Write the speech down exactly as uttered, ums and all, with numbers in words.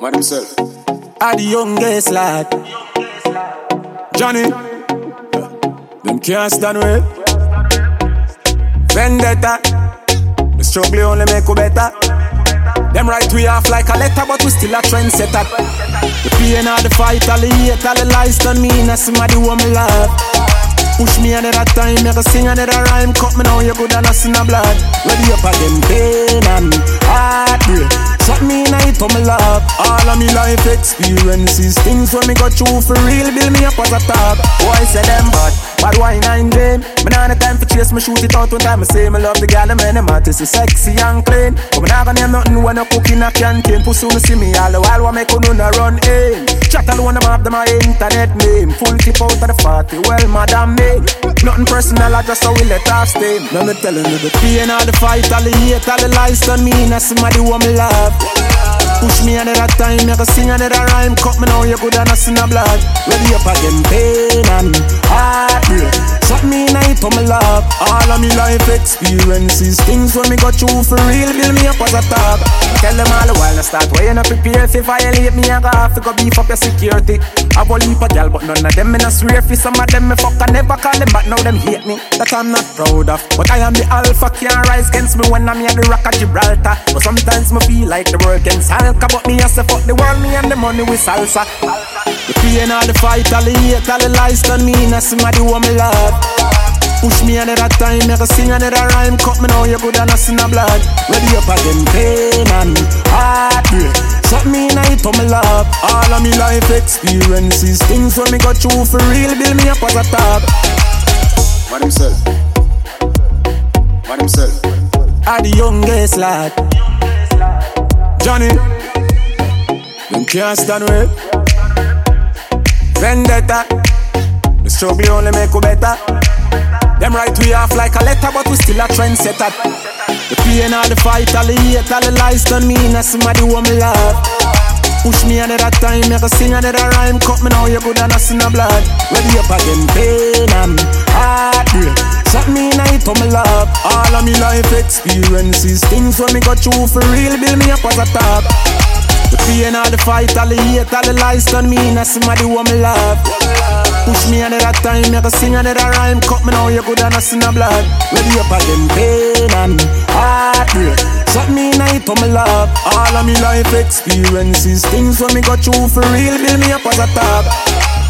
What himself? I the youngest lad. Johnny. Them can't stand with Vendetta. The struggle only make you better. Them right we off like a letter, but we still a trendsetter. The pain of the fight, all the hate, all the lies done me, and somebody who me love. Push me another time, make a sing another rhyme. Cut me now, you good and I see no blood. Ready up again, pain and heartbreak. Shot me in it on my love. All of me life experiences, things when me got through for real, build me up as a top. Boy say them bad, bad wine and game. Me nah no time for chase, me shoot it out one time. I say me love the gal, and them artists is sexy and clean. But me nah gonna name nothing when I cook in a canteen. Pussy no see me all the while, what make you no run in. Chat alone, them have them my internet name. Full clip out of the party, well madam me. Nothing personal, I just how we let off steam. Now me telling you the pain, all the fight, all the hate, all the lies done me, and somebody who me love. Push me another time, make a sing another rhyme. Cut me now, you good and I see no blood. Ready up again, pain and heartbreak. Shot me in it on my love. All of me life experiences, things when me got through for real, build me up as a top. Tell them all the while I start way you not prepare. If you violate me, I got to go beef up your security. I will leave a gal, but none of them in a swear. For some of them me fuck, I never call them back. Now them hate me, that I'm not proud of. But I am the alpha, can't rise against me when I'm here the rock of Gibraltar. But sometimes me feel like the world against Halka, but me I say fuck the world, me and the money with salsa. The pain, all the fight, all the hate, all the lies done me, and somebody who me love. Push me another time, make a sing another rhyme. Cut me now, you good and I see no blood. Ready up again, pain and heartbreak. Shot me in it on my love. All of me life experiences, things when me got through for real, build me up as a top. What himself? What himself? I the youngest lad. Johnny. Them can't stand with Vendetta. The struggle only make you better. Them right we off like a letter, but we still a trendsetter. The pain, all the fight, all the hate, all the lies done me, and somebody who me love. Push me another time, make a sing another rhyme. Cut me now, you good and I see no blood. Ready up again, pain and heartbreak. Shot me in it on my love. All of me life experiences, things when me got through for real, build me up as a top. The pain, all the fight, all the hate, all the lies done me, and somebody who me love. Push me another time, make a sing another rhyme. Cut me now, you good and I see no blood. Ready up again, pain and heartbreak. Shot me in it on my love. All of me life experiences, things when me got through for real, build me up as a top.